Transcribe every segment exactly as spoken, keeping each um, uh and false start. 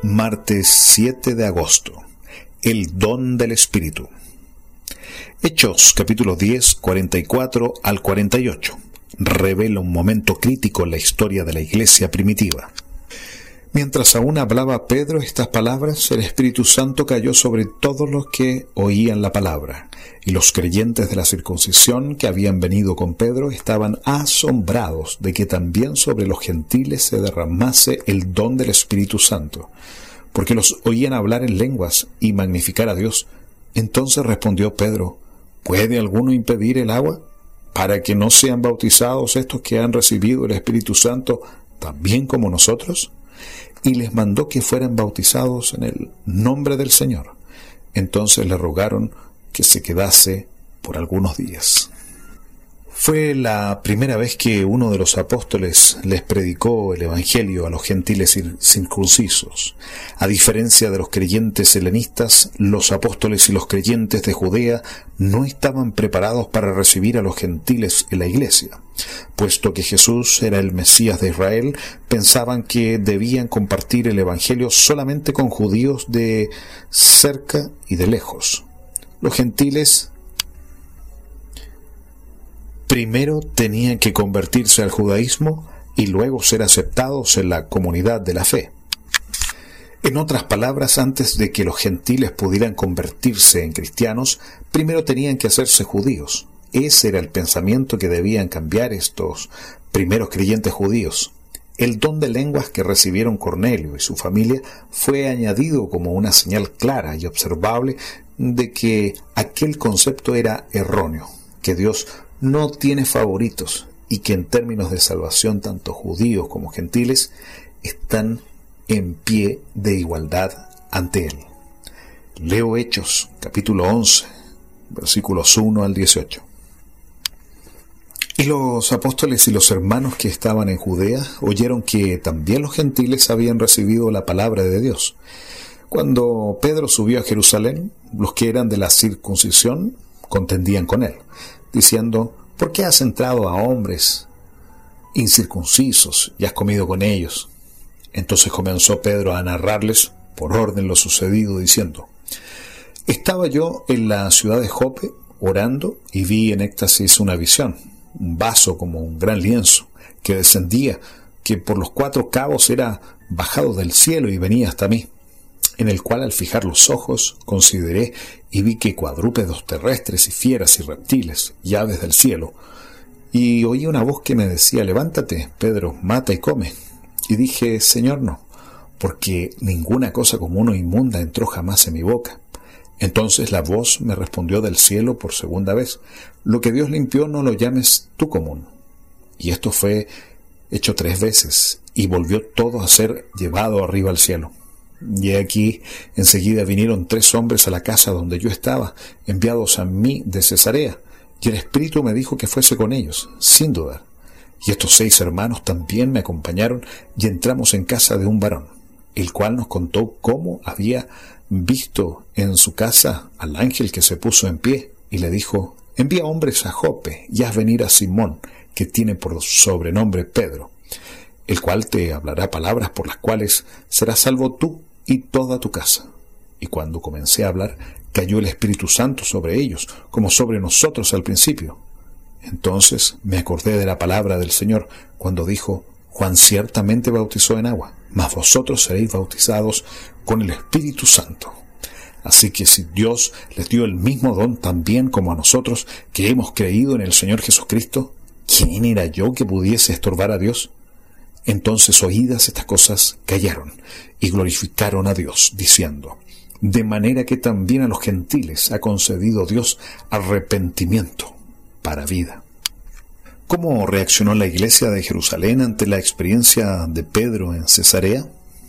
Martes siete de agosto. El don del Espíritu. Hechos capítulo diez, cuarenta y cuatro al cuarenta y ocho. Revela un momento crítico en la historia de la iglesia primitiva. Mientras aún hablaba Pedro estas palabras, el Espíritu Santo cayó sobre todos los que oían la palabra, y los creyentes de la circuncisión que habían venido con Pedro estaban asombrados de que también sobre los gentiles se derramase el don del Espíritu Santo, porque los oían hablar en lenguas y magnificar a Dios. Entonces respondió Pedro: ¿puede alguno impedir el agua para que no sean bautizados estos que han recibido el Espíritu Santo también como nosotros? Y les mandó que fueran bautizados en el nombre del Señor. Entonces le rogaron que se quedase por algunos días. Fue la primera vez que uno de los apóstoles les predicó el Evangelio a los gentiles circuncisos. A diferencia de los creyentes helenistas, los apóstoles y los creyentes de Judea no estaban preparados para recibir a los gentiles en la iglesia. Puesto que Jesús era el Mesías de Israel, pensaban que debían compartir el Evangelio solamente con judíos de cerca y de lejos. Los gentiles primero tenían que convertirse al judaísmo y luego ser aceptados en la comunidad de la fe. En otras palabras, antes de que los gentiles pudieran convertirse en cristianos, primero tenían que hacerse judíos. Ese era el pensamiento que debían cambiar estos primeros creyentes judíos. El don de lenguas que recibieron Cornelio y su familia fue añadido como una señal clara y observable de que aquel concepto era erróneo, que Dios no tiene favoritos y que en términos de salvación tanto judíos como gentiles están en pie de igualdad ante Él. Leo Hechos capítulo once, versículos uno al dieciocho. Y los apóstoles y los hermanos que estaban en Judea oyeron que también los gentiles habían recibido la palabra de Dios. Cuando Pedro subió a Jerusalén, los que eran de la circuncisión contendían con él, diciendo: ¿por qué has entrado a hombres incircuncisos y has comido con ellos? Entonces comenzó Pedro a narrarles por orden lo sucedido, diciendo: estaba yo en la ciudad de Jope orando y vi en éxtasis una visión, un vaso como un gran lienzo que descendía, que por los cuatro cabos era bajado del cielo y venía hasta mí, en el cual al fijar los ojos consideré y vi que cuadrúpedos terrestres y fieras y reptiles y aves del cielo, y oí una voz que me decía: levántate, Pedro, mata y come. Y dije: Señor, no, porque ninguna cosa común o inmunda entró jamás en mi boca. Entonces la voz me respondió del cielo por segunda vez: lo que Dios limpió no lo llames tú común. Y esto fue hecho tres veces, y volvió todo a ser llevado arriba al cielo. Y aquí enseguida vinieron tres hombres a la casa donde yo estaba, enviados a mí de Cesarea, y el Espíritu me dijo que fuese con ellos, sin dudar. Y estos seis hermanos también me acompañaron, y entramos en casa de un varón, el cual nos contó cómo había visto en su casa al ángel que se puso en pie, y le dijo: envía hombres a Jope, y haz venir a Simón, que tiene por sobrenombre Pedro, el cual te hablará palabras por las cuales serás salvo tú y toda tu casa. Y cuando comencé a hablar, cayó el Espíritu Santo sobre ellos, como sobre nosotros al principio. Entonces me acordé de la palabra del Señor, cuando dijo: Juan ciertamente bautizó en agua, mas vosotros seréis bautizados con el Espíritu Santo. Así que si Dios les dio el mismo don también como a nosotros, que hemos creído en el Señor Jesucristo, ¿quién era yo que pudiese estorbar a Dios? Entonces, oídas estas cosas, callaron y glorificaron a Dios, diciendo: de manera que también a los gentiles ha concedido Dios arrepentimiento para vida. ¿Cómo reaccionó la iglesia de Jerusalén ante la experiencia de Pedro en Cesarea?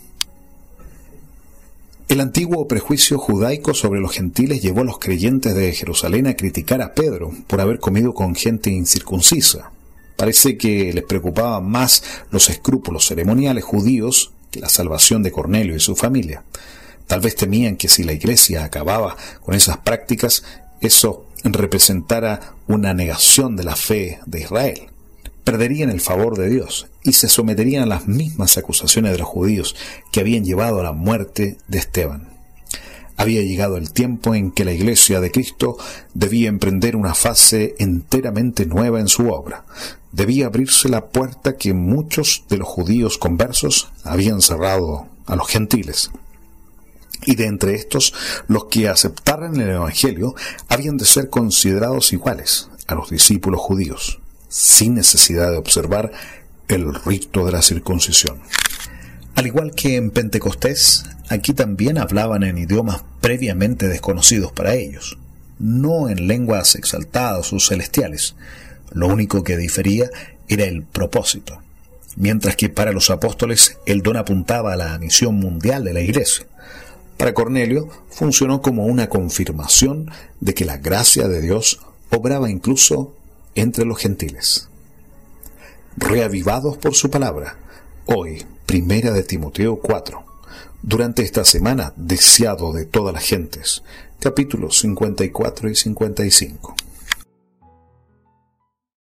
El antiguo prejuicio judaico sobre los gentiles llevó a los creyentes de Jerusalén a criticar a Pedro por haber comido con gente incircuncisa. Parece que les preocupaban más los escrúpulos ceremoniales judíos que la salvación de Cornelio y su familia. Tal vez temían que si la iglesia acababa con esas prácticas, eso representara una negación de la fe de Israel. perderían el favor de Dios y se someterían a las mismas acusaciones de los judíos que habían llevado a la muerte de Esteban. Había llegado el tiempo en que la Iglesia de Cristo debía emprender una fase enteramente nueva en su obra. Debía abrirse la puerta que muchos de los judíos conversos habían cerrado a los gentiles. Y de entre estos, los que aceptaran el Evangelio habían de ser considerados iguales a los discípulos judíos, sin necesidad de observar el rito de la circuncisión. Al igual que en Pentecostés, aquí también hablaban en idiomas previamente desconocidos para ellos, no en lenguas exaltadas o celestiales. Lo único que difería era el propósito, mientras que para los apóstoles el don apuntaba a la misión mundial de la Iglesia. Para Cornelio funcionó como una confirmación de que la gracia de Dios obraba incluso entre los gentiles. Reavivados por su palabra, hoy, Primera de Timoteo cuatro, durante esta semana, deseado de todas las gentes, capítulos cincuenta y cuatro y cincuenta y cinco.